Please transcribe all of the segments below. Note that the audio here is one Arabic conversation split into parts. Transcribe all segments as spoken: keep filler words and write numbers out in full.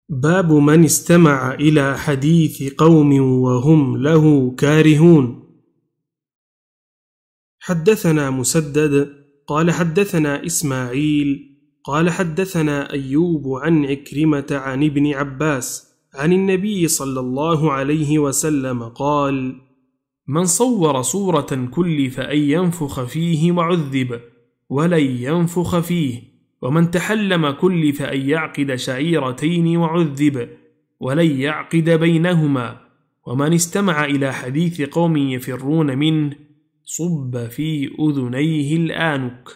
باب من استمع إلى حديث قوم وهم له كارهون. حدثنا مسدد قال حدثنا إسماعيل قال حدثنا أيوب عن عكرمة عن ابن عباس عن النبي صلى الله عليه وسلم قال: من صور صورة كلف أن ينفخ فيه وعذب ولن ينفخ فيه، ومن تحلم كلف أن يعقد شعيرتين وعذب ولن يعقد بينهما، ومن استمع إلى حديث قوم يفرون منه صب في أذنيه الآنك.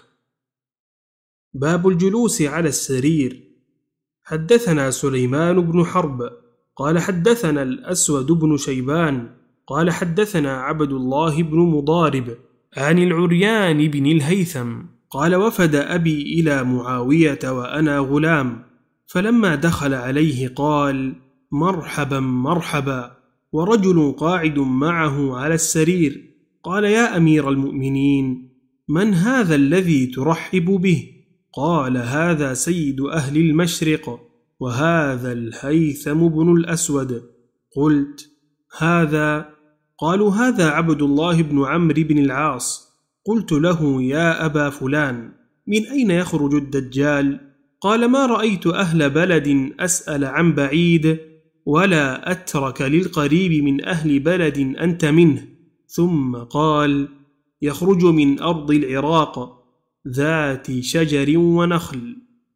باب الجلوس على السرير. حدثنا سليمان بن حرب قال حدثنا الأسود بن شيبان قال حدثنا عبد الله بن مضارب عن العريان بن الهيثم قال: وفد أبي إلى معاوية وأنا غلام، فلما دخل عليه قال: مرحبا مرحبا، ورجل قاعد معه على السرير. قال: يا أمير المؤمنين، من هذا الذي ترحب به؟ قال: هذا سيد أهل المشرق، وهذا الهيثم بن الأسود. قلت: هذا؟ قالوا: هذا عبد الله بن عمرو بن العاص. قلت له: يا أبا فلان، من أين يخرج الدجال؟ قال: ما رأيت أهل بلد أسأل عن بعيد ولا أترك للقريب من أهل بلد أنت منه. ثم قال: يخرج من أرض العراق ذات شجر ونخل.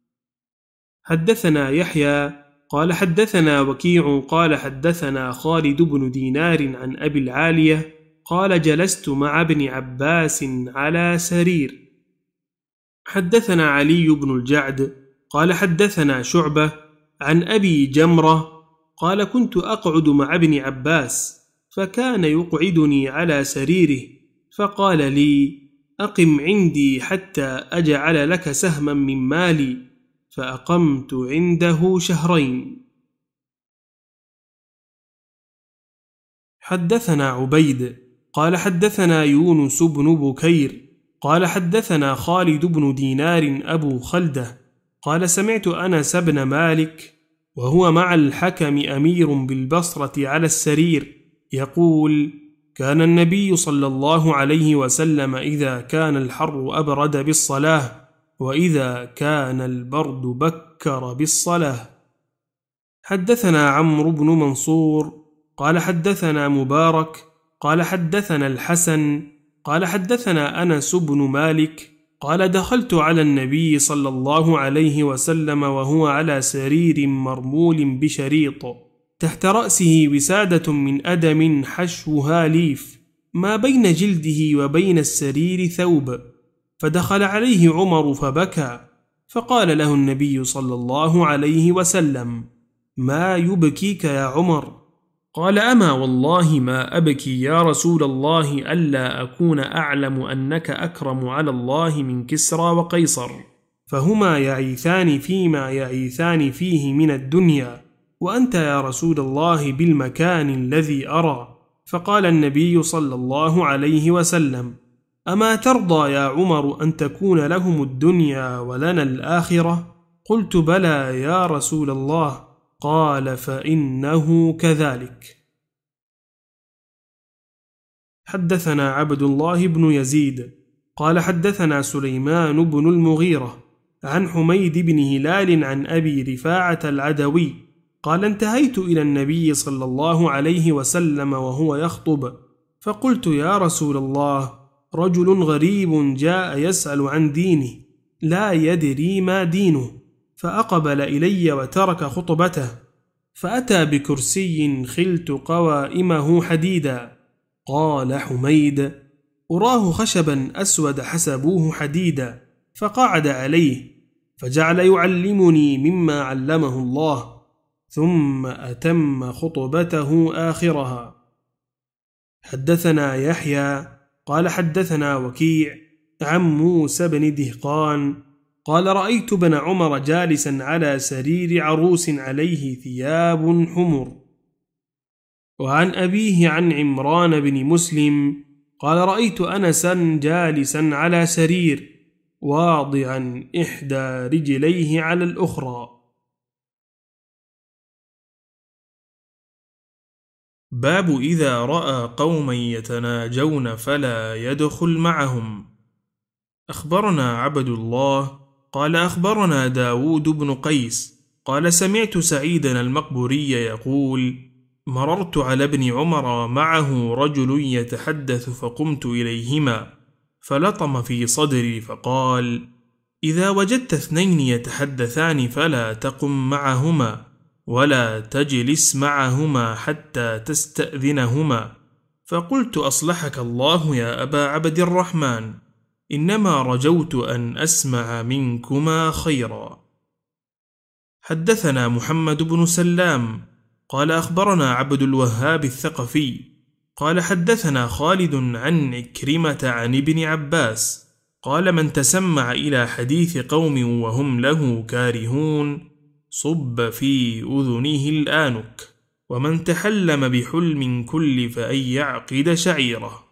حدثنا يحيى قال حدثنا وكيع قال حدثنا خالد بن دينار عن أبي العالية قال: جلست مع ابن عباس على سرير. حدثنا علي بن الجعد قال حدثنا شعبة عن أبي جمرة قال: كنت أقعد مع ابن عباس، فكان يقعدني على سريره، فقال لي: أقم عندي حتى أجعل لك سهما من مالي، فأقمت عنده شهرين. حدثنا عبيد قال حدثنا يونس بن بكير قال حدثنا خالد بن دينار أبو خلدة قال: سمعت أنس بن مالك وهو مع الحكم أمير بالبصرة على السرير يقول: كان النبي صلى الله عليه وسلم إذا كان الحر أبرد بالصلاة، وإذا كان البرد بكر بالصلاة. حدثنا عمرو بن منصور قال حدثنا مبارك قال حدثنا الحسن قال حدثنا أنس بن مالك قال: دخلت على النبي صلى الله عليه وسلم وهو على سرير مرمول بشريط، تحت رأسه وسادة من أدم حشوها ليف، ما بين جلده وبين السرير ثوب، فدخل عليه عمر فبكى، فقال له النبي صلى الله عليه وسلم: ما يبكيك يا عمر؟ قال: أما والله ما أبكي يا رسول الله ألا أكون أعلم أنك أكرم على الله من كسرى وقيصر، فهما يعيثان فيما يعيثان فيه من الدنيا، وأنت يا رسول الله بالمكان الذي أرى. فقال النبي صلى الله عليه وسلم: أما ترضى يا عمر أن تكون لهم الدنيا ولنا الآخرة؟ قلت: بلى يا رسول الله. قال: فإنه كذلك. حدثنا عبد الله بن يزيد قال حدثنا سليمان بن المغيرة عن حميد بن هلال عن أبي رفاعة العدوي قال: انتهيت إلى النبي صلى الله عليه وسلم وهو يخطب، فقلت: يا رسول الله، رجل غريب جاء يسأل عن دينه لا يدري ما دينه، فأقبل إلي وترك خطبته، فأتى بكرسي خلت قوائمه حديدا. قال حميد: أراه خشبا أسود حسبوه حديدا، فقعد عليه، فجعل يعلمني مما علمه الله، ثم أتم خطبته آخرها. حدثنا يحيى قال حدثنا وكيع عن موسى بن دهقان قال: رأيت ابن عمر جالسا على سرير عروس عليه ثياب حمر. وعن أبيه عن عمران بن مسلم قال: رأيت أنسا جالسا على سرير واضعا إحدى رجليه على الأخرى. باب إذا رأى قوما يتناجون فلا يدخل معهم. أخبرنا عبد الله قال أخبرنا داود بن قيس قال سمعت سعيدا المقبوري يقول مررت على ابن عمر معه رجل يتحدث فقمت إليهما فلطم في صدري فقال إذا وجدت اثنين يتحدثان فلا تقم معهما ولا تجلس معهما حتى تستأذنهما. فقلت أصلحك الله يا أبا عبد الرحمن إنما رجوت أن أسمع منكما خيرا. حدثنا محمد بن سلام قال أخبرنا عبد الوهاب الثقفي قال حدثنا خالد عن عكرمة عن ابن عباس قال من تسمع إلى حديث قوم وهم له كارهون صب في أذنه الآنك ومن تحلم بحلم كلف أن يعقد شعيره.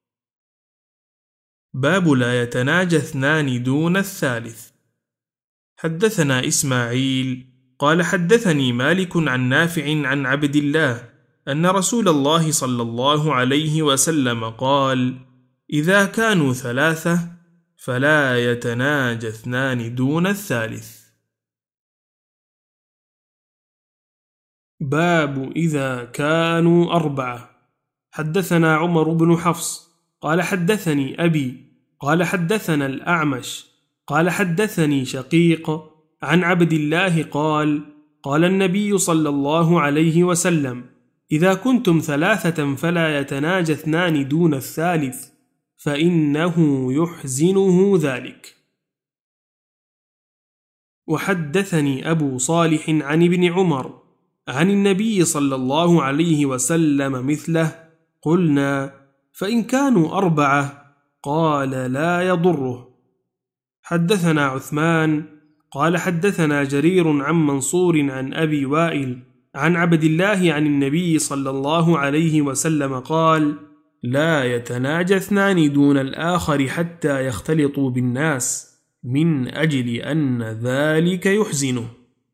باب لا يتناجى اثنان دون الثالث. حدثنا إسماعيل قال حدثني مالك عن نافع عن عبد الله أن رسول الله صلى الله عليه وسلم قال إذا كانوا ثلاثة فلا يتناجى اثنان دون الثالث. باب إذا كانوا أربعة. حدثنا عمر بن حفص قال حدثني أبي قال حدثنا الأعمش قال حدثني شقيق عن عبد الله قال قال النبي صلى الله عليه وسلم إذا كنتم ثلاثة فلا يتناجى اثنان دون الثالث فإنه يحزنه ذلك. وحدثني أبو صالح عن ابن عمر عن النبي صلى الله عليه وسلم مثله قلنا فإن كانوا أربعة قال لا يضره. حدثنا عثمان قال حدثنا جرير عن منصور عن أبي وائل عن عبد الله عن النبي صلى الله عليه وسلم قال لا يتناجى اثنان دون الآخر حتى يختلطوا بالناس من أجل أن ذلك يحزنه.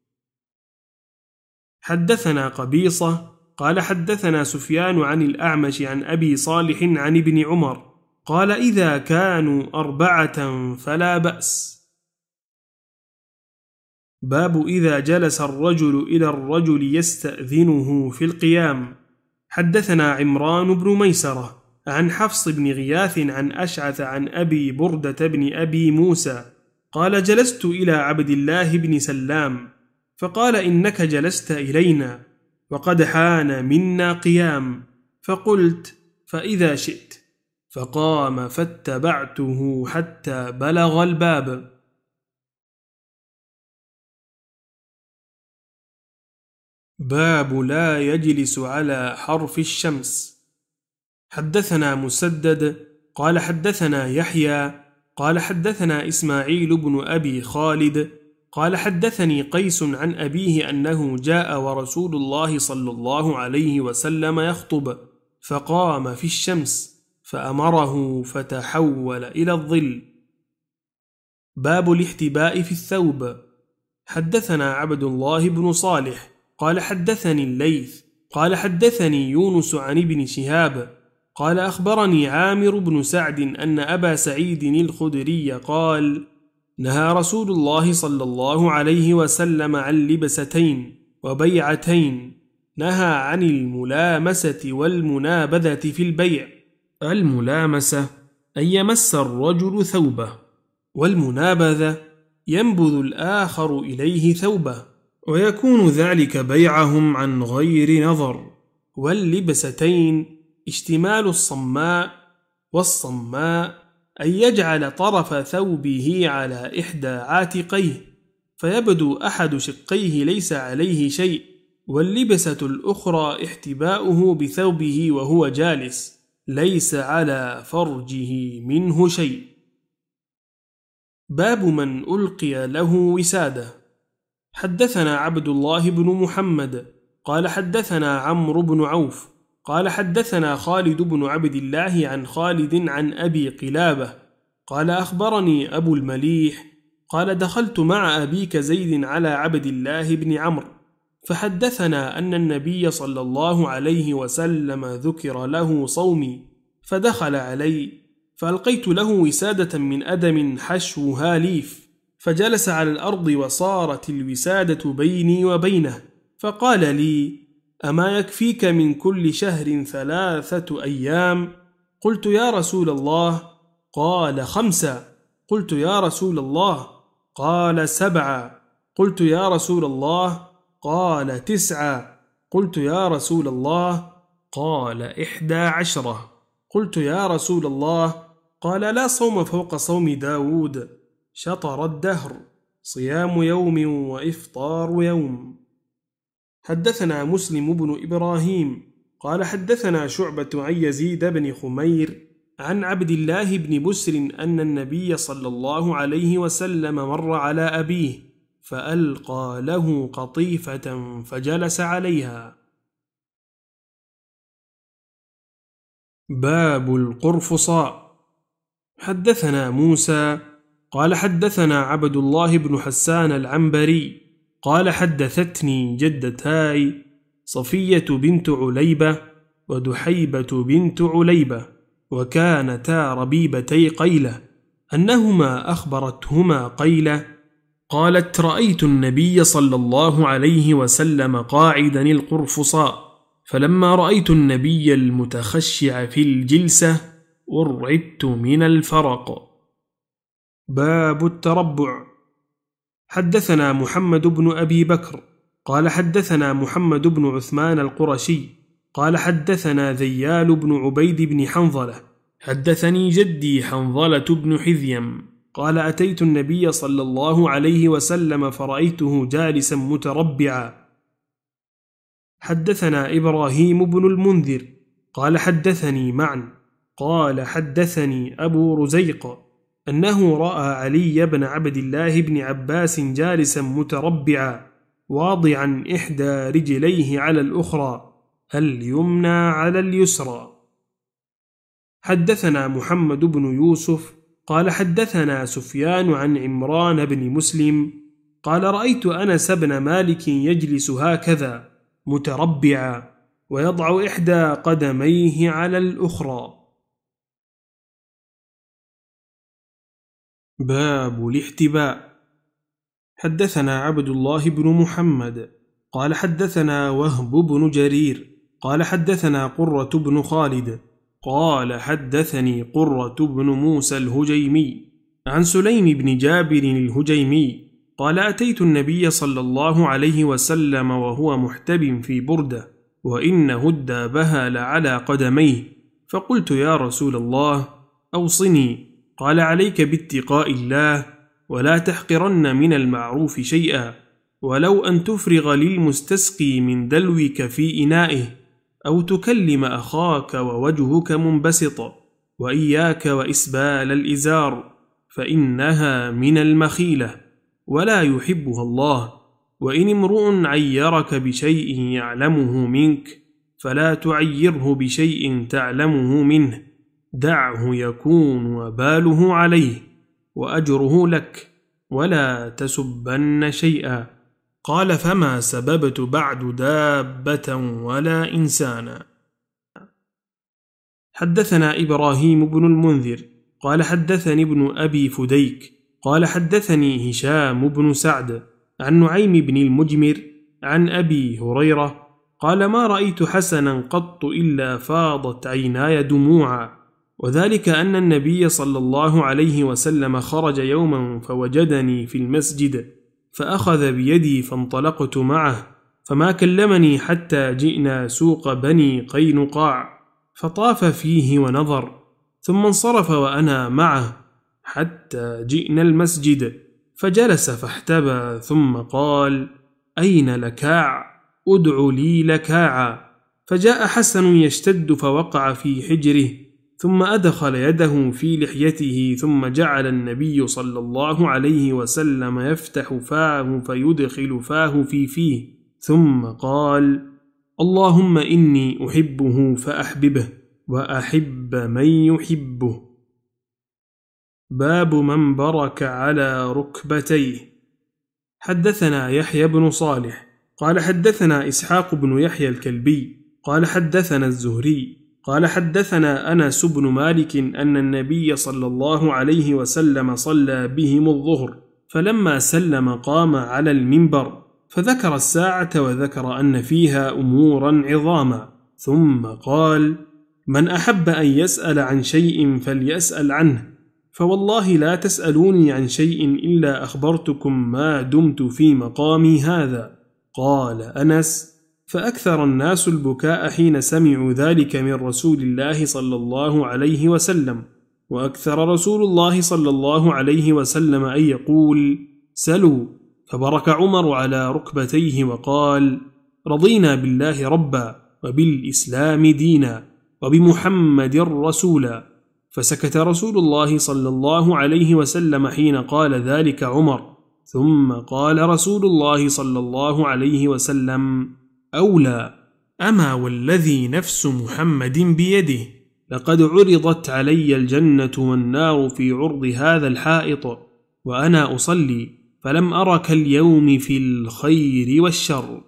حدثنا قبيصة قال حدثنا سفيان عن الأعمش عن أبي صالح عن ابن عمر قال إذا كانوا أربعة فلا بأس. باب إذا جلس الرجل إلى الرجل يستأذنه في القيام. حدثنا عمران بن ميسرة عن حفص بن غياث عن أشعث عن أبي بردة بن أبي موسى قال جلست إلى عبد الله بن سلام فقال إنك جلست إلينا وقد حان منا قيام فقلت فإذا شئت فقام فاتبعته حتى بلغ الباب. باب لا يجلس على حرف الشمس. حدثنا مسدد قال حدثنا يحيى قال حدثنا إسماعيل بن أبي خالد قال حدثني قيس عن أبيه أنه جاء ورسول الله صلى الله عليه وسلم يخطب فقام في الشمس فأمره فتحول إلى الظل. باب الاحتباء في الثوب. حدثنا عبد الله بن صالح قال حدثني الليث قال حدثني يونس عن ابن شهاب قال أخبرني عامر بن سعد أن أبا سعيد الخدري قال نهى رسول الله صلى الله عليه وسلم عن لبستين وبيعتين نهى عن الملامسة والمنابذة في البيع. الملامسة أن يمس الرجل ثوبه والمنابذة ينبذ الآخر إليه ثوبه ويكون ذلك بيعهم عن غير نظر. واللبستين اشتمال الصماء والصماء أن يجعل طرف ثوبه على إحدى عاتقيه فيبدو أحد شقيه ليس عليه شيء واللبسة الأخرى احتباؤه بثوبه وهو جالس ليس على فرجه منه شيء. باب من ألقي له وسادة. حدثنا عبد الله بن محمد قال حدثنا عمرو بن عوف قال حدثنا خالد بن عبد الله عن خالد عن أبي قلابة قال أخبرني أبو المليح قال دخلت مع أبيك زيد على عبد الله بن عمرو فحدثنا أن النبي صلى الله عليه وسلم ذكر له صومي، فدخل علي فألقيت له وسادة من أدم حشوها ليف، فجلس على الأرض وصارت الوسادة بيني وبينه، فقال لي: أما يكفيك من كل شهر ثلاثة أيام؟ قلت: يا رسول الله. قال: خمسة. قلت: يا رسول الله. قال: سبعة. قلت: يا رسول الله. قال: تسعة. قلت: يا رسول الله. قال: إحدى عشرة. قلت: يا رسول الله. قال: لا صوم فوق صوم داود، شطر الدهر، صيام يوم وإفطار يوم. حدثنا مسلم بن إبراهيم قال حدثنا شعبة عن يزيد بن خمير عن عبد الله بن بسر أن النبي صلى الله عليه وسلم مر على أبيه فألقى له قطيفة فجلس عليها. باب القرفصاء. حدثنا موسى قال حدثنا عبد الله بن حسان العنبري قال حدثتني جدتاي صفية بنت عليبة ودحيبة بنت عليبة، وكانتا ربيبتي قيلة، أنهما أخبرتهما قيلة قالت: رأيت النبي صلى الله عليه وسلم قاعدا القرفصاء، فلما رأيت النبي المتخشع في الجلسة أرعدت من الفرق. باب التربع. حدثنا محمد بن أبي بكر قال حدثنا محمد بن عثمان القرشي قال حدثنا ذيال بن عبيد بن حنظلة حدثني جدي حنظلة بن حذيم قال: أتيت النبي صلى الله عليه وسلم فرأيته جالسا متربعا. حدثنا إبراهيم بن المنذر قال حدثني معا قال حدثني أبو رزيق أنه رأى علي بن عبد الله بن عباس جالسا متربعا واضعا إحدى رجليه على الأخرى، اليمنى على اليسرى. حدثنا محمد بن يوسف قال حدثنا سفيان عن عمران بن مسلم قال: رأيت أنس بن مالك يجلس هكذا متربعا ويضع إحدى قدميه على الأخرى. باب الاحتباء. حدثنا عبد الله بن محمد قال حدثنا وهب بن جرير قال حدثنا قرة بن خالد قال حدثني قرة بن موسى الهجيمي عن سليم بن جابر الهجيمي قال: أتيت النبي صلى الله عليه وسلم وهو محتب في بردة وإن هدابها لعلى قدميه، فقلت: يا رسول الله أوصني. قال: عليك باتقاء الله ولا تحقرن من المعروف شيئا، ولو أن تفرغ للمستسقي من دلوك في إنائه، أو تكلم أخاك ووجهك منبسط، وإياك وإسبال الإزار، فإنها من المخيلة ولا يحبها الله. وإن امرؤ عيرك بشيء يعلمه منك فلا تعيره بشيء تعلمه منه، دعه يكون وباله عليه وأجره لك، ولا تسبن شيئا. قال: فما سببت بعد دابة ولا إنسانا. حدثنا إبراهيم بن المنذر قال حدثني ابن أبي فديك قال حدثني هشام بن سعد عن نعيم بن المجمر عن أبي هريرة قال: ما رأيت حسنا قط إلا فاضت عيناي دموعا، وذلك أن النبي صلى الله عليه وسلم خرج يوما فوجدني في المسجد فأخذ بيدي فانطلقت معه، فما كلمني حتى جئنا سوق بني قينقاع فطاف فيه ونظر، ثم انصرف وأنا معه حتى جئنا المسجد فجلس فاحتبى، ثم قال: أين لكاع؟ أدع لي لكاعا. فجاء حسن يشتد فوقع في حجره، ثم أدخل يده في لحيته، ثم جعل النبي صلى الله عليه وسلم يفتح فاه فيدخل فاه في فيه، ثم قال: اللهم إني أحبه فأحببه وأحب من يحبه. باب من برك على ركبتيه. حدثنا يحيى بن صالح قال حدثنا إسحاق بن يحيى الكلبي قال حدثنا الزهري قال حدثنا أنس بن مالك أن النبي صلى الله عليه وسلم صلى بهم الظهر، فلما سلم قام على المنبر فذكر الساعة وذكر أن فيها أمورا عظاما، ثم قال: من أحب أن يسأل عن شيء فليسأل عنه، فوالله لا تسألوني عن شيء إلا أخبرتكم ما دمت في مقامي هذا. قال أنس: فأكثر الناس البكاء حين سمعوا ذلك من رسول الله صلى الله عليه وسلم، وأكثر رسول الله صلى الله عليه وسلم أن يقول: سلوا، فبرك عمر على ركبتيه وقال: رضينا بالله ربا وبالإسلام دينا وبمحمد رسولا. فسكت رسول الله صلى الله عليه وسلم حين قال ذلك عمر، ثم قال رسول الله صلى الله عليه وسلم: أولى، أما والذي نفس محمد بيده لقد عرضت علي الجنة والنار في عرض هذا الحائط وأنا أصلي، فلم أرك اليوم في الخير والشر.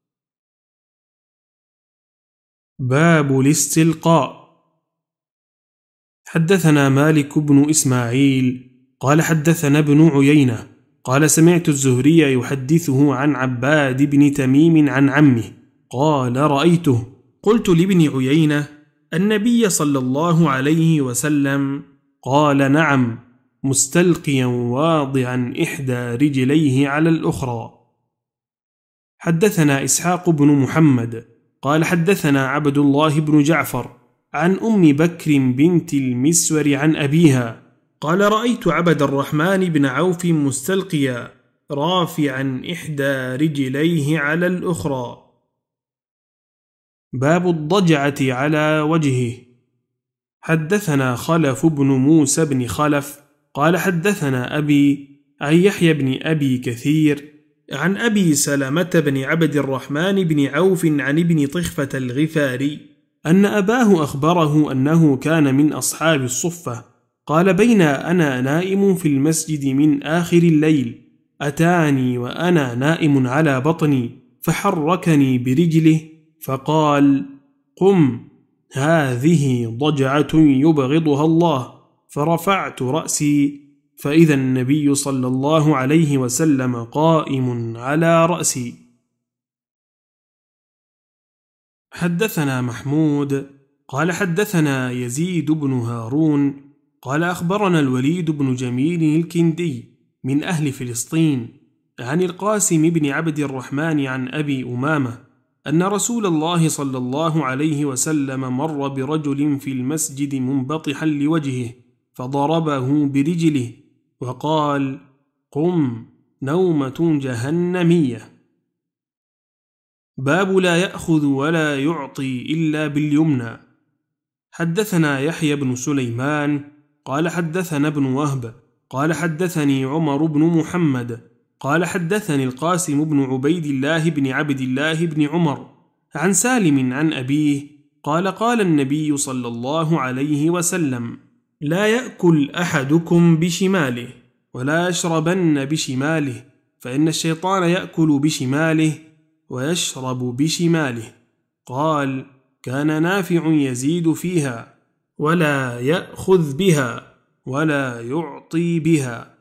باب الاستلقاء. حدثنا مالك بن إسماعيل قال حدثنا ابن عيينة قال سمعت الزهري يحدثه عن عباد بن تميم عن عمه قال: رأيته. قلت لابن عيينة: النبي صلى الله عليه وسلم؟ قال: نعم، مستلقيا واضعا إحدى رجليه على الأخرى. حدثنا إسحاق بن محمد قال حدثنا عبد الله بن جعفر عن أم بكر بنت المسور عن أبيها قال: رأيت عبد الرحمن بن عوف مستلقيا رافعا إحدى رجليه على الأخرى. باب الضجعة على وجهه. حدثنا خلف بن موسى بن خلف قال حدثنا أبي عن يحيى بن أبي كثير عن أبي سلمة بن عبد الرحمن بن عوف عن ابن طخفة الغفاري أن أباه أخبره أنه كان من أصحاب الصفة. قال: بين أنا نائم في المسجد من آخر الليل أتاني وأنا نائم على بطني فحركني برجله فقال: قم، هذه ضجعة يبغضها الله. فرفعت رأسي فإذا النبي صلى الله عليه وسلم قائم على رأسي. حدثنا محمود قال حدثنا يزيد بن هارون قال أخبرنا الوليد بن جميل الكندي من أهل فلسطين عن القاسم بن عبد الرحمن عن أبي أمامة أن رسول الله صلى الله عليه وسلم مر برجل في المسجد منبطحا لوجهه فضربه برجله وقال: قم، نومة جهنمية. باب لا يأخذ ولا يعطي إلا باليمنى. حدثنا يحيى بن سليمان قال حدثنا ابن وهب قال حدثني عمر بن محمد قال حدثني القاسم بن عبيد الله بن عبد الله بن عمر عن سالم عن أبيه قال: قال النبي صلى الله عليه وسلم: لا يأكل أحدكم بشماله ولا يشربن بشماله، فإن الشيطان يأكل بشماله ويشرب بشماله. قال: كان نافع يزيد فيها: ولا يأخذ بها ولا يعطي بها.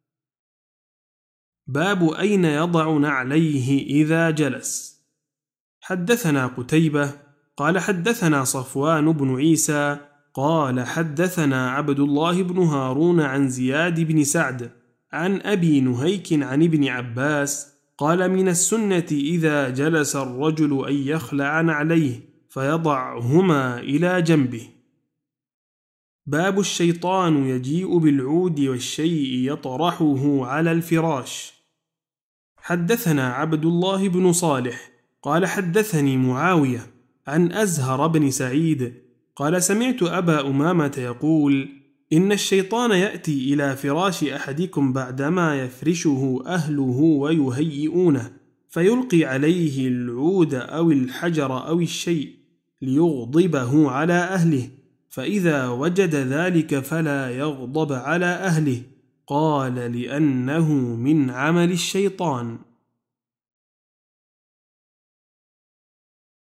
باب أين يضع نعليه إذا جلس. حدثنا قتيبة قال حدثنا صفوان بن عيسى قال حدثنا عبد الله بن هارون عن زياد بن سعد عن أبي نهيك عن ابن عباس قال: من السنة إذا جلس الرجل أن يخلع نعليه فيضعهما إلى جنبه. باب الشيطان يجيء بالعود والشيء يطرحه على الفراش. حدثنا عبد الله بن صالح قال حدثني معاوية عن أزهر بن سعيد قال: سمعت أبا أمامة يقول: إن الشيطان يأتي إلى فراش أحدكم بعدما يفرشه أهله ويهيئونه فيلقي عليه العود أو الحجر أو الشيء ليغضبه على أهله، فإذا وجد ذلك فلا يغضب على أهله. قال: لأنه من عمل الشيطان.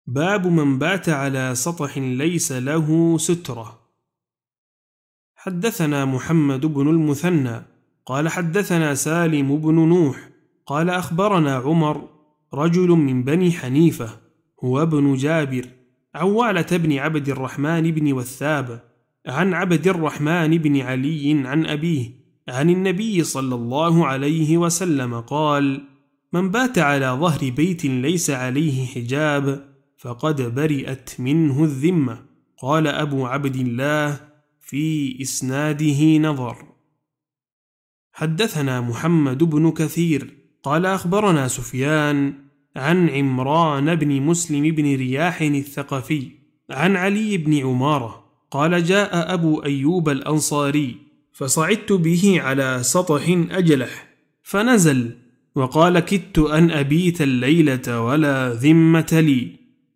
باب من بات على سطح ليس له سترة. حدثنا محمد بن المثنى قال حدثنا سالم بن نوح قال أخبرنا عمر رجل من بني حنيفة هو ابن جابر عوالة بن عبد الرحمن بن وثاب عن عبد الرحمن بن علي عن أبيه عن النبي صلى الله عليه وسلم قال: من بات على ظهر بيت ليس عليه حجاب فقد برئت منه الذمة. قال أبو عبد الله: في إسناده نظر. حدثنا محمد بن كثير قال أخبرنا سفيان عن عمران بن مسلم بن رياح الثقفي عن علي بن عمارة قال: جاء أبو أيوب الأنصاري فصعدت به على سطح أجلح فنزل وقال: كدت أن أبيت الليلة ولا ذمة لي.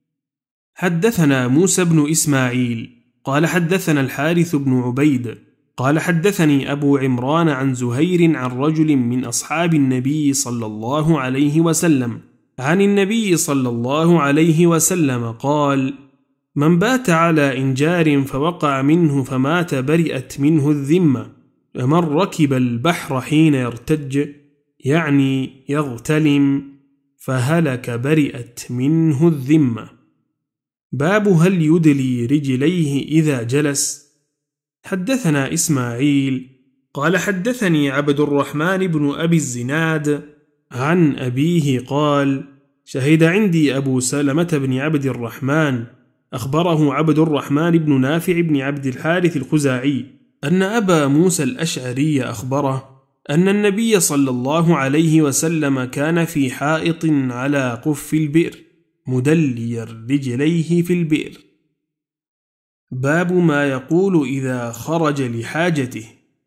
حدثنا موسى بن إسماعيل قال حدثنا الحارث بن عبيد قال حدثني أبو عمران عن زهير عن رجل من أصحاب النبي صلى الله عليه وسلم عن النبي صلى الله عليه وسلم قال: من بات على إنجار فوقع منه فمات برئت منه الذمة. ومن ركب البحر حين يرتج يعني يغتلم فهلك برئت منه الذمة. باب هل يدلي رجليه إذا جلس. حدثنا إسماعيل قال حدثني عبد الرحمن بن أبي الزناد عن أبيه قال: شهد عندي أبو سلمة بن عبد الرحمن أخبره عبد الرحمن بن نافع بن عبد الحارث الخزاعي أن أبا موسى الأشعري أخبره أن النبي صلى الله عليه وسلم كان في حائط على قف البئر مدلي رجليه في البئر. باب ما يقول إذا خرج لحاجته.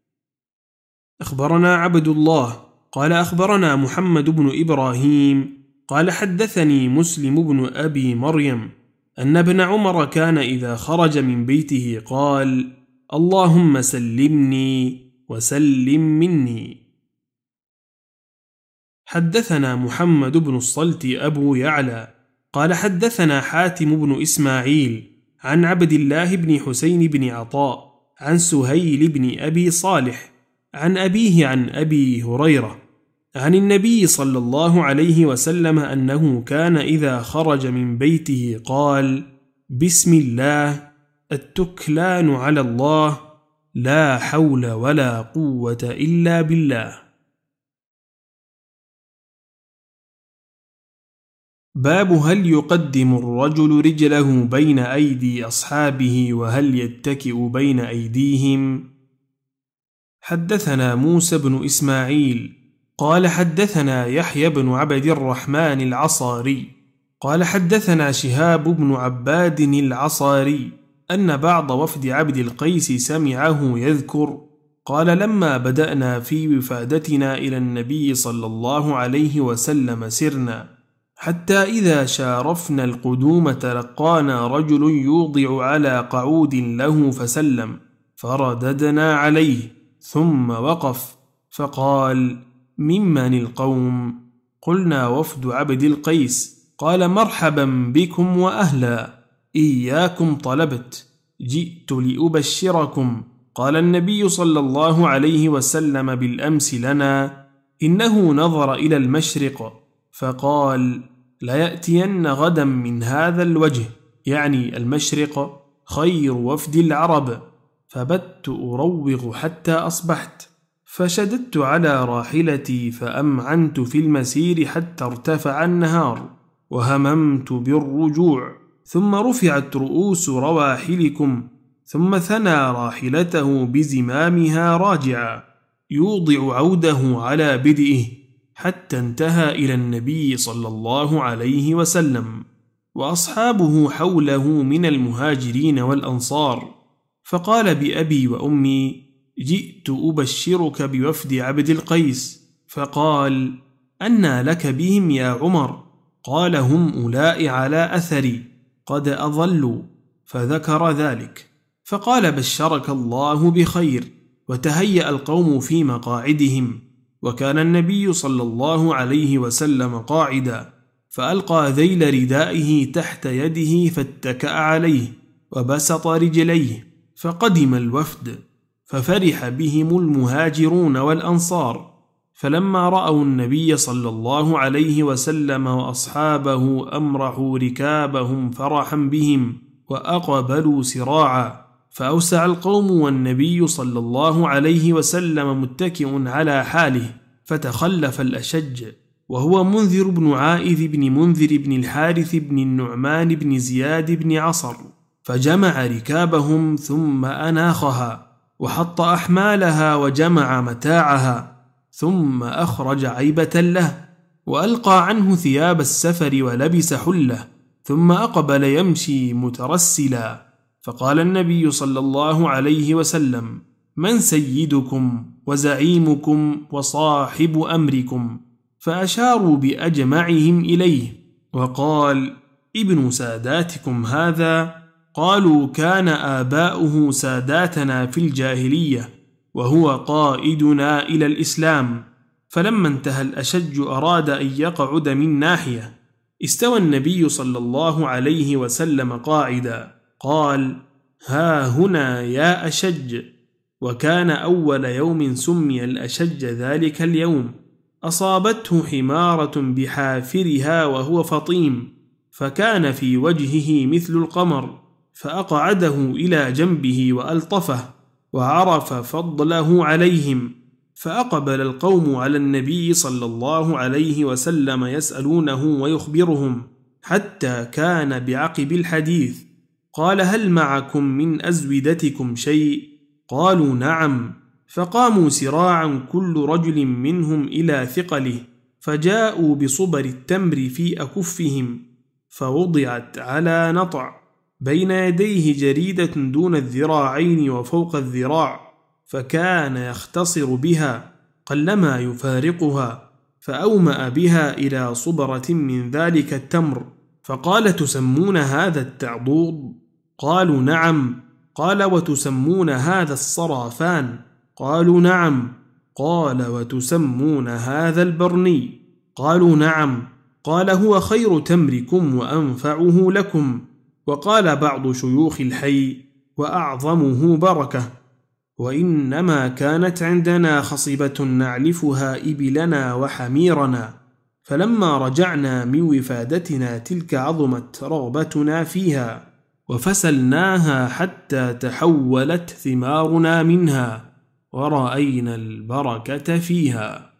أخبرنا عبد الله قال أخبرنا محمد بن إبراهيم قال حدثني مسلم بن أبي مريم أن ابن عمر كان إذا خرج من بيته قال: اللهم سلمني وسلم مني. حدثنا محمد بن الصلت أبو يعلى قال حدثنا حاتم بن إسماعيل عن عبد الله بن حسين بن عطاء عن سهيل بن أبي صالح عن أبيه عن أبي هريرة عن النبي صلى الله عليه وسلم أنه كان إذا خرج من بيته قال: بسم الله، التكلان على الله، لا حول ولا قوة إلا بالله. باب هل يقدم الرجل رجله بين أيدي أصحابه وهل يتكئ بين أيديهم. حدثنا موسى بن إسماعيل قال حدثنا يحيى بن عبد الرحمن العصاري قال حدثنا شهاب بن عباد العصاري أن بعض وفد عبد القيس سمعه يذكر قال: لما بدأنا في وفادتنا إلى النبي صلى الله عليه وسلم سرنا حتى إذا شارفنا القدوم تلقانا رجل يوضع على قعود له فسلم فرددنا عليه ثم وقف فقال: ممن القوم؟ قلنا: وفد عبد القيس. قال: مرحبا بكم وأهلا، إياكم طلبت، جئت لأبشركم. قال النبي صلى الله عليه وسلم بالأمس لنا: إنه نظر إلى المشرق فقال: ليأتين غدا من هذا الوجه، يعني المشرق، خير وفد العرب. فبت أروغ حتى أصبحت، فشددت على راحلتي فأمعنت في المسير حتى ارتفع النهار وهممت بالرجوع، ثم رفعت رؤوس رواحلكم، ثم ثنى راحلته بزمامها راجعا يوضع عوده على بدئه حتى انتهى إلى النبي صلى الله عليه وسلم وأصحابه حوله من المهاجرين والأنصار، فقال بأبي وأمي: جئت أبشرك بوفد عبد القيس. فقال: أنى لك بهم يا عمر؟ قال: هم أولاء على أثري قد أضلوا. فذكر ذلك، فقال: بشرك الله بخير. وتهيأ القوم في مقاعدهم، وكان النبي صلى الله عليه وسلم قاعدا، فألقى ذيل ردائه تحت يده فاتكأ عليه وبسط رجليه، فقدم الوفد، ففرح بهم المهاجرون والأنصار. فلما رأوا النبي صلى الله عليه وسلم وأصحابه أمرحوا ركابهم فرحا بهم وأقبلوا سراعا، فأوسع القوم والنبي صلى الله عليه وسلم متكئ على حاله، فتخلف الأشج وهو منذر بن عائذ بن منذر بن الحارث بن النعمان بن زياد بن عصر، فجمع ركابهم ثم أناخها وحط أحمالها وجمع متاعها، ثم أخرج عيبة له وألقى عنه ثياب السفر ولبس حله، ثم أقبل يمشي مترسلا. فقال النبي صلى الله عليه وسلم: من سيدكم وزعيمكم وصاحب أمركم؟ فأشاروا بأجمعهم إليه، وقال: ابن ساداتكم هذا. قالوا: كان آباؤه ساداتنا في الجاهلية وهو قائدنا إلى الإسلام. فلما انتهى الأشج أراد أن يقعد من ناحية، استوى النبي صلى الله عليه وسلم قاعدا، قال: ها هنا يا أشج. وكان أول يوم سمي الأشج ذلك اليوم. أصابته حمارة بحافرها وهو فطيم، فكان في وجهه مثل القمر، فأقعده إلى جنبه وألطفه وعرف فضله عليهم. فأقبل القوم على النبي صلى الله عليه وسلم يسألونه ويخبرهم، حتى كان بعقب الحديث. قال: هل معكم من أزودتكم شيء؟ قالوا: نعم. فقاموا سراعا كل رجل منهم إلى ثقله، فجاءوا بصبر التمر في أكفهم، فوضعت على نطع بين يديه جريدة دون الذراعين وفوق الذراع، فكان يختصر بها قلما يفارقها، فأومأ بها إلى صبرة من ذلك التمر، فقال: تسمون هذا التعضوض؟ قالوا: نعم. قال: وتسمون هذا الصرافان؟ قالوا: نعم. قال: وتسمون هذا البرني؟ قالوا: نعم. قال: هو خير تمركم وأنفعه لكم. وقال بعض شيوخ الحي: وأعظمه بركة. وإنما كانت عندنا خصبة نعلفها إبلنا وحميرنا، فلما رجعنا من وفادتنا تلك عظمت رغبتنا فيها، وفسلناها حتى تحولت ثمارنا منها، ورأينا البركة فيها.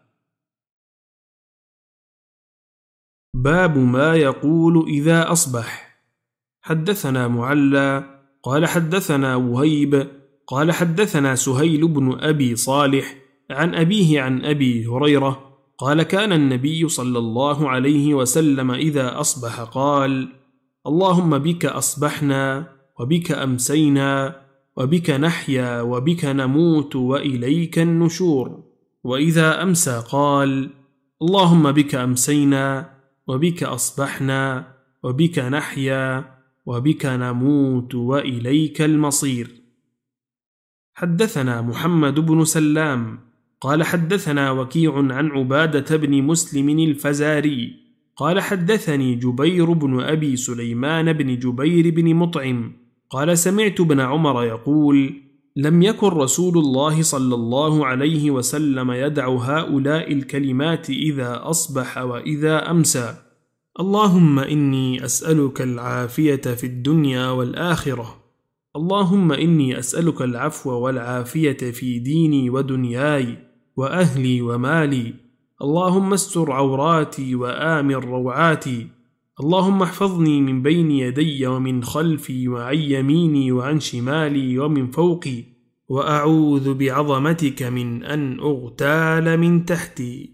باب ما يقول إذا أصبح. حدثنا معلى قال حدثنا وهيب قال حدثنا سهيل بن أبي صالح عن أبيه عن أبي هريرة قال: كان النبي صلى الله عليه وسلم إذا أصبح قال: اللهم بك أصبحنا وبك أمسينا وبك نحيا وبك نموت وإليك النشور. وإذا أمسى قال: اللهم بك أمسينا وبك أصبحنا وبك نحيا وبك نموت وإليك المصير. حدثنا محمد بن سلام قال حدثنا وكيع عن عبادة بن مسلم الفزاري قال حدثني جبير بن أبي سليمان بن جبير بن مطعم قال: سمعت ابن عمر يقول: لم يكن رسول الله صلى الله عليه وسلم يدع هؤلاء الكلمات إذا أصبح وإذا أمسى: اللهم إني أسألك العافية في الدنيا والآخرة، اللهم إني أسألك العفو والعافية في ديني ودنياي وأهلي ومالي، اللهم استر عوراتي وآمن روعاتي، اللهم احفظني من بين يدي ومن خلفي وعن يميني وعن شمالي ومن فوقي، وأعوذ بعظمتك من أن أغتال من تحتي.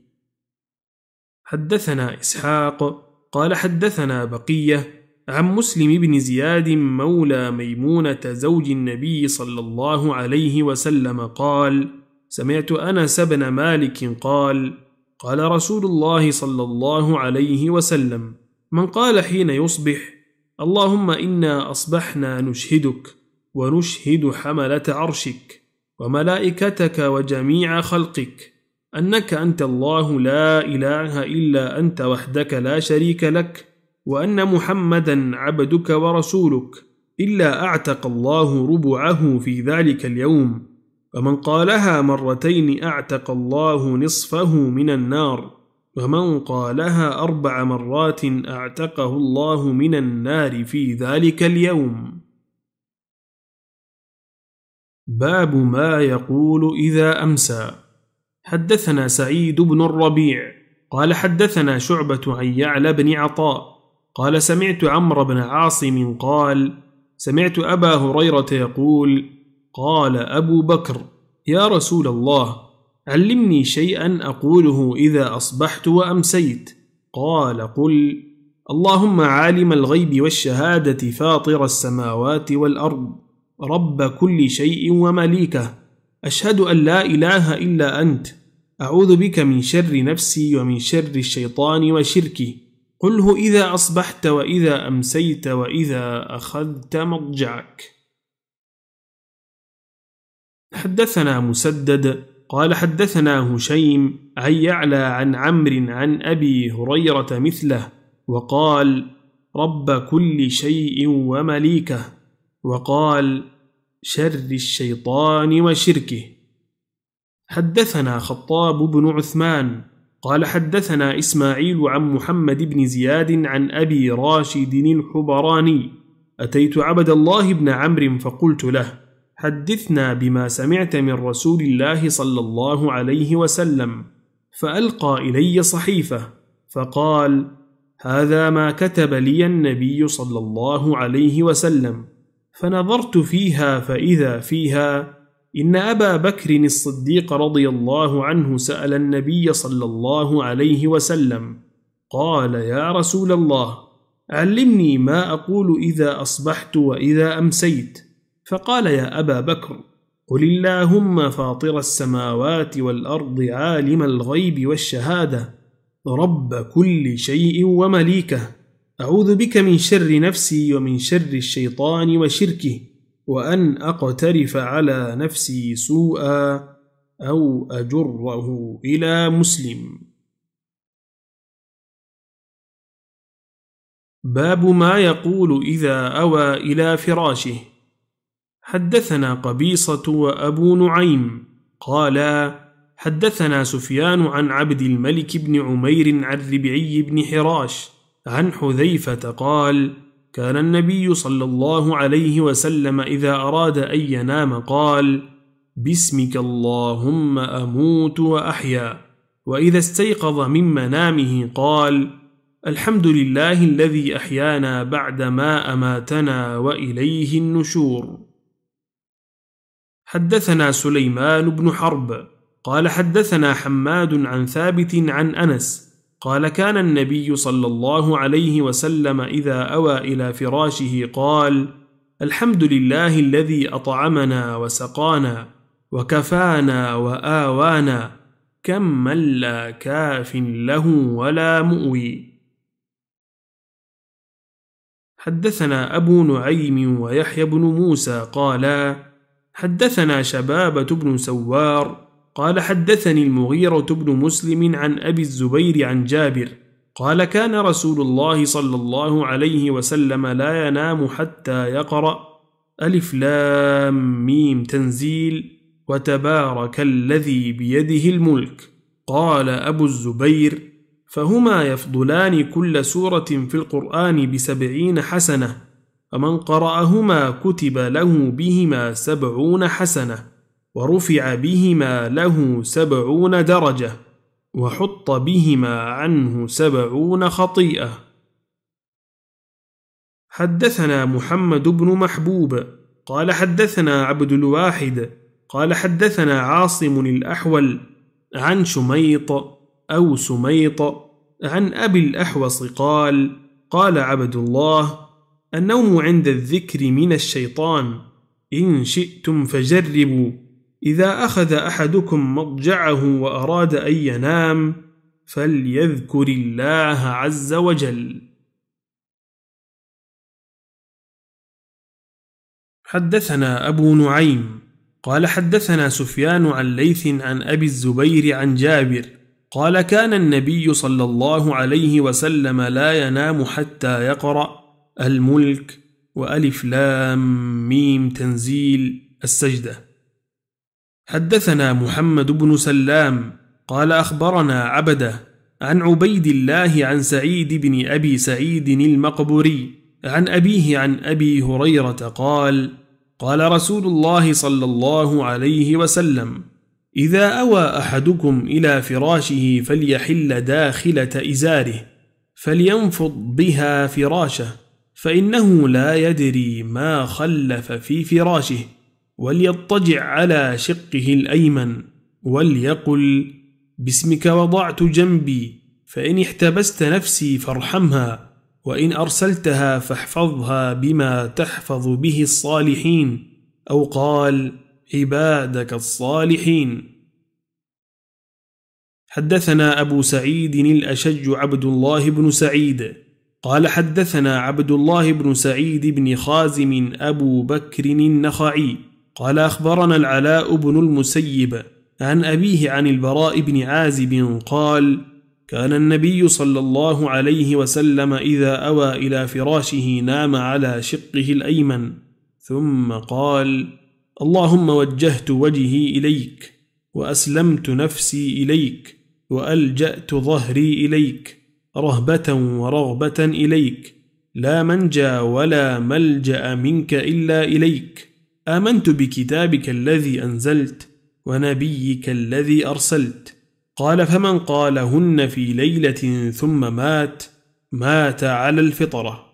حدثنا إسحاق قال حدثنا بقية عن مسلم بن زياد مولى ميمونة زوج النبي صلى الله عليه وسلم قال: سمعت أنس بن مالك قال: قال رسول الله صلى الله عليه وسلم: من قال حين يصبح: اللهم إنا أصبحنا نشهدك ونشهد حملة عرشك وملائكتك وجميع خلقك أنك أنت الله لا إله إلا أنت وحدك لا شريك لك، وأن محمدا عبدك ورسولك، إلا أعتق الله ربعه في ذلك اليوم، ومن قالها مرتين أعتق الله نصفه من النار، ومن قالها أربع مرات أعتقه الله من النار في ذلك اليوم. باب ما يقول إذا أمسى. حدثنا سعيد بن الربيع قال حدثنا شعبة عن يعلى بن عطاء قال سمعت عمرو بن عاصم قال سمعت أبا هريرة يقول قال أبو بكر يا رسول الله علمني شيئا أقوله إذا أصبحت وأمسيت. قال قل اللهم عالم الغيب والشهادة فاطر السماوات والأرض رب كل شيء ومليكه، أشهد أن لا إله إلا أنت، أعوذ بك من شر نفسي ومن شر الشيطان وشركه، قله إذا أصبحت وإذا أمسيت وإذا أخذت مضجعك. حدثنا مسدد قال حدثنا هشيم عن يعلى عن عمرو عن أبي هريرة مثله، وقال رب كل شيء ومليكه، وقال شر الشيطان وشركه. حدثنا خطاب بن عثمان قال حدثنا إسماعيل عن محمد بن زياد عن أبي راشد الحبراني أتيت عبد الله بن عمرو فقلت له حدثنا بما سمعت من رسول الله صلى الله عليه وسلم، فألقى إلي صحيفة فقال هذا ما كتب لي النبي صلى الله عليه وسلم، فنظرت فيها فإذا فيها إن أبا بكر الصديق رضي الله عنه سأل النبي صلى الله عليه وسلم قال يا رسول الله علمني ما أقول إذا أصبحت وإذا أمسيت، فقال يا أبا بكر قل اللهم فاطر السماوات والأرض عالم الغيب والشهادة رب كل شيء ومليكه، أعوذ بك من شر نفسي ومن شر الشيطان وشركه، وأن أقترف على نفسي سوءا أو أجره إلى مسلم. باب ما يقول إذا أوى إلى فراشه. حدثنا قبيصة وأبو نعيم قالا حدثنا سفيان عن عبد الملك بن عمير عن ربعي بن حراش عن حذيفة قال كان النبي صلى الله عليه وسلم إذا أراد أن ينام قال باسمك اللهم أموت وأحيا، وإذا استيقظ من منامه قال الحمد لله الذي أحيانا بعدما أماتنا وإليه النشور. حدثنا سليمان بن حرب قال حدثنا حماد عن ثابت عن أنس قال كان النبي صلى الله عليه وسلم إذا أوى إلى فراشه قال الحمد لله الذي أطعمنا وسقانا وكفانا وآوانا، كم من لا كاف له ولا مؤوي. حدثنا أبو نعيم ويحيى بن موسى قالا حدثنا شبابة بن سوار قال حدثني المغيرة بن مسلم عن أبي الزبير عن جابر قال كان رسول الله صلى الله عليه وسلم لا ينام حتى يقرأ ألف لام ميم تنزيل وتبارك الذي بيده الملك. قال أبو الزبير فهما يفضلان كل سورة في القرآن بسبعين حسنة، فمن قرأهما كتب له بهما سبعون حسنة، ورفع بهما له سبعون درجة، وحط بهما عنه سبعون خطيئة. حدثنا محمد بن محبوب قال حدثنا عبد الواحد قال حدثنا عاصم الأحول عن شميط أو سميط عن أبي الأحوص قال قال عبد الله النوم عند الذكر من الشيطان، إن شئتم فجربوا، إذا أخذ أحدكم مضجعه وأراد أن ينام فليذكر الله عز وجل. حدثنا أبو نعيم قال حدثنا سفيان عن ليث عن أبي الزبير عن جابر قال كان النبي صلى الله عليه وسلم لا ينام حتى يقرأ الملك وألف لام ميم تنزيل السجدة. حدثنا محمد بن سلام قال أخبرنا عبده عن عبيد الله عن سعيد بن أبي سعيد المقبوري عن أبيه عن أبي هريرة قال قال رسول الله صلى الله عليه وسلم إذا أوى أحدكم إلى فراشه فليحل داخلة إزاره فلينفض بها فراشه فإنه لا يدري ما خلف في فراشه وليضطجع على شقه الأيمن وليقل باسمك وضعت جنبي فإن احتبست نفسي فارحمها وإن أرسلتها فاحفظها بما تحفظ به الصالحين أو قال عبادك الصالحين. حدثنا أبو سعيد الأشج عبد الله بن سعيد قال حدثنا عبد الله بن سعيد بن خازم أبو بكر النخعي قال أخبرنا العلاء بن المسيب عن أبيه عن البراء بن عازب قال كان النبي صلى الله عليه وسلم إذا أوى إلى فراشه نام على شقه الأيمن ثم قال اللهم وجهت وجهي إليك وأسلمت نفسي إليك وألجأت ظهري إليك رهبة ورغبة إليك لا منجى ولا ملجأ منك إلا إليك آمنت بكتابك الذي أنزلت ونبيك الذي أرسلت. قال فمن قالهن في ليلة ثم مات مات على الفطرة.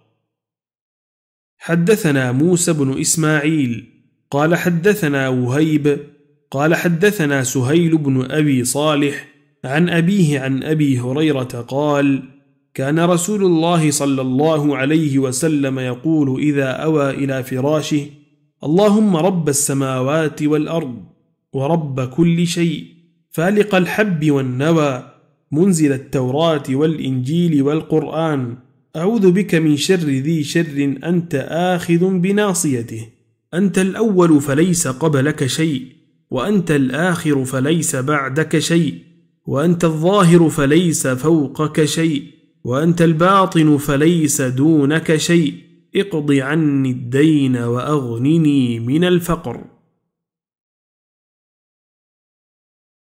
حدثنا موسى بن إسماعيل قال حدثنا وهيب قال حدثنا سهيل بن أبي صالح عن أبيه عن أبي هريرة قال كان رسول الله صلى الله عليه وسلم يقول إذا أوى إلى فراشه اللهم رب السماوات والأرض ورب كل شيء فالق الحب والنوى منزل التوراة والإنجيل والقرآن أعوذ بك من شر ذي شر أنت آخذ بناصيته أنت الأول فليس قبلك شيء وأنت الآخر فليس بعدك شيء وأنت الظاهر فليس فوقك شيء وأنت الباطن فليس دونك شيء اقض عني الدين وأغنني من الفقر.